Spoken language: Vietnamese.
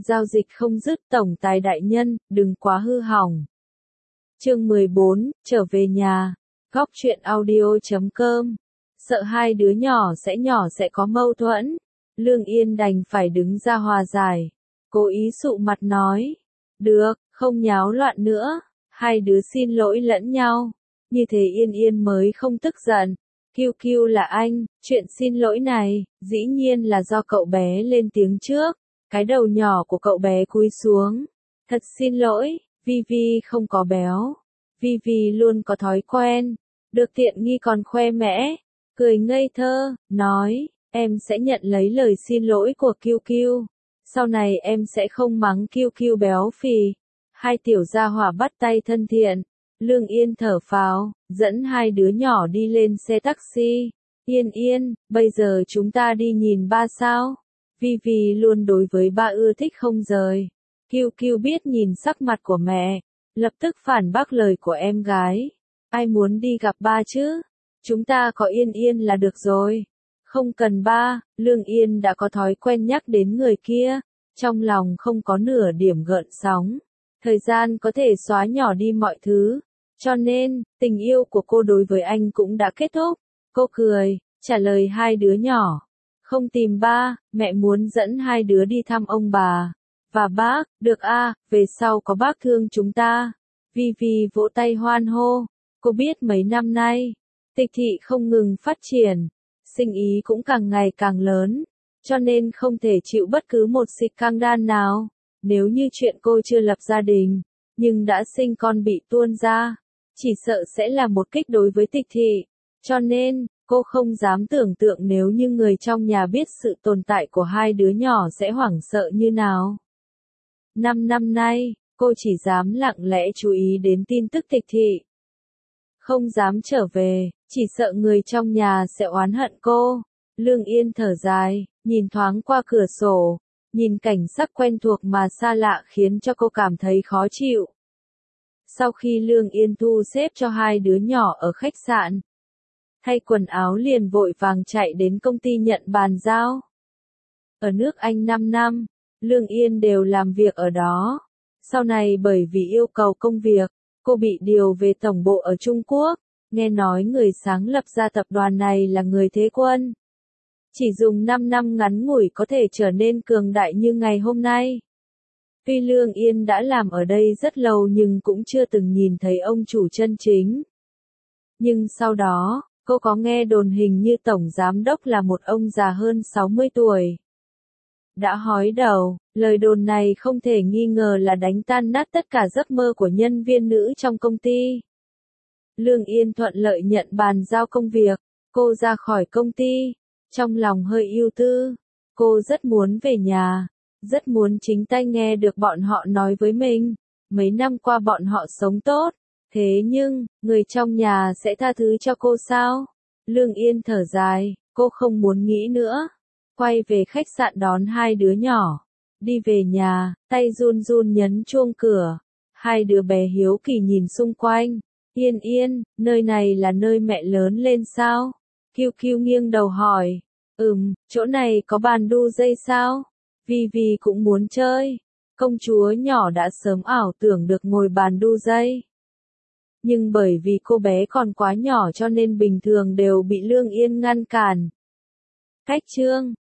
giao dịch không dứt tổng tài đại nhân, đừng quá hư hỏng. Chương 14, trở về nhà. Góc truyện audio.com. Sợ hai đứa nhỏ sẽ có mâu thuẫn. Lương Yên đành phải đứng ra hòa giải. Cố ý sụ mặt nói. Được, không nháo loạn nữa. Hai đứa xin lỗi lẫn nhau. Như thế Yên Yên mới không tức giận. QQ là anh, chuyện xin lỗi này, dĩ nhiên là do cậu bé lên tiếng trước. Cái đầu nhỏ của cậu bé cúi xuống. Thật xin lỗi, Vivi không có béo. Vivi luôn có thói quen. Được tiện nghi còn khoe mẽ. Cười ngây thơ, nói, em sẽ nhận lấy lời xin lỗi của QQ. Sau này em sẽ không mắng QQ béo phì. Hai tiểu gia hỏa bắt tay thân thiện. Lương Yên thở phào, dẫn hai đứa nhỏ đi lên xe taxi. Yên, bây giờ chúng ta đi nhìn ba sao? Vivi luôn đối với ba ưa thích không rời. QQ biết nhìn sắc mặt của mẹ, lập tức phản bác lời của em gái. Ai muốn đi gặp ba chứ? Chúng ta có Yên là được rồi. Không cần ba, Lương Yên đã có thói quen nhắc đến người kia. Trong lòng không có nửa điểm gợn sóng. Thời gian có thể xóa nhỏ đi mọi thứ. Cho nên, tình yêu của cô đối với anh cũng đã kết thúc. Cô cười, trả lời hai đứa nhỏ. Không tìm ba, mẹ muốn dẫn hai đứa đi thăm ông bà. Và bác, được a, về sau có bác thương chúng ta. Vivi vỗ tay hoan hô. Cô biết mấy năm nay, Tịch thị không ngừng phát triển. Sinh ý cũng càng ngày càng lớn. Cho nên không thể chịu bất cứ một scandal nào. Nếu như chuyện cô chưa lập gia đình, nhưng đã sinh con bị tuôn ra, chỉ sợ sẽ là một kích đối với Tịch thị. Cho nên, cô không dám tưởng tượng nếu như người trong nhà biết sự tồn tại của hai đứa nhỏ sẽ hoảng sợ như nào. 5 năm nay, cô chỉ dám lặng lẽ chú ý đến tin tức Tịch thị. Không dám trở về, chỉ sợ người trong nhà sẽ oán hận cô. Lương Yên thở dài, nhìn thoáng qua cửa sổ, nhìn cảnh sắc quen thuộc mà xa lạ khiến cho cô cảm thấy khó chịu. Sau khi Lương Yên thu xếp cho hai đứa nhỏ ở khách sạn, thay quần áo liền vội vàng chạy đến công ty nhận bàn giao. Ở nước Anh 5 năm, Lương Yên đều làm việc ở đó. Sau này bởi vì yêu cầu công việc, cô bị điều về tổng bộ ở Trung Quốc. Nghe nói người sáng lập ra tập đoàn này là người Thế Quân. Chỉ dùng 5 năm ngắn ngủi có thể trở nên cường đại như ngày hôm nay. Tuy Lương Yên đã làm ở đây rất lâu nhưng cũng chưa từng nhìn thấy ông chủ chân chính. Nhưng sau đó, cô có nghe đồn hình như tổng giám đốc là một ông già hơn 60 tuổi. Đã hói đầu, lời đồn này không thể nghi ngờ là đánh tan nát tất cả giấc mơ của nhân viên nữ trong công ty. Lương Yên thuận lợi nhận bàn giao công việc, cô ra khỏi công ty, trong lòng hơi ưu tư. Cô rất muốn về nhà, rất muốn chính tay nghe được bọn họ nói với mình. Mấy năm qua bọn họ sống tốt, thế nhưng, người trong nhà sẽ tha thứ cho cô sao? Lương Yên thở dài, cô không muốn nghĩ nữa. Quay về khách sạn đón hai đứa nhỏ. Đi về nhà, tay run run nhấn chuông cửa. Hai đứa bé hiếu kỳ nhìn xung quanh. Yên, nơi này là nơi mẹ lớn lên sao? QQ nghiêng đầu hỏi. Chỗ này có bàn đu dây sao? Vivi cũng muốn chơi. Công chúa nhỏ đã sớm ảo tưởng được ngồi bàn đu dây. Nhưng bởi vì cô bé còn quá nhỏ cho nên bình thường đều bị Lương Yên ngăn cản. Cách chương